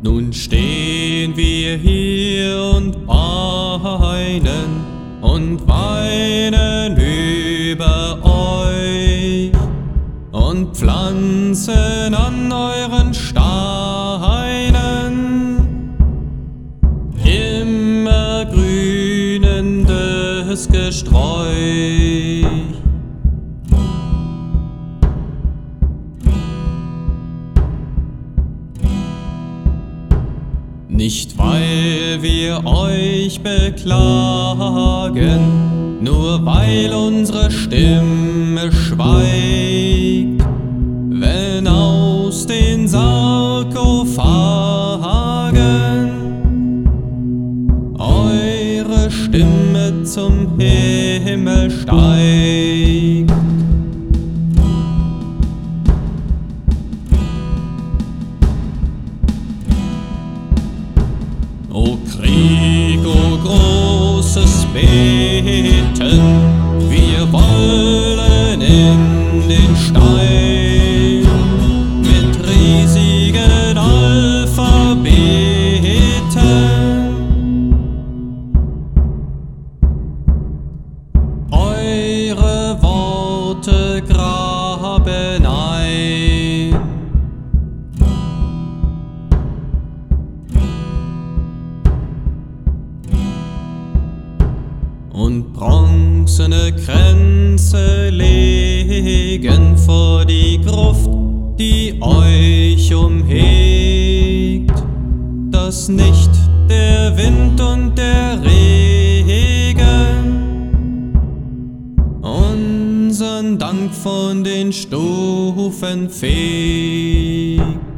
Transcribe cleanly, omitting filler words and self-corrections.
Nun stehen wir hier und weinen über euch und pflanzen an euren Steinen immer grünendes Gesträuch. Nicht weil wir euch beklagen, nur weil unsere Stimme schweigt, wenn aus den Sarkophagen eure Stimme zum Himmel steigt. O Krieg, o großes Beten, wir wollen in den Stein mit riesigen Alphabeten eure Worte graben ein. Und bronzene Kränze legen vor die Gruft, die euch umhegt, dass nicht der Wind und der Regen unseren Dank von den Stufen fegt.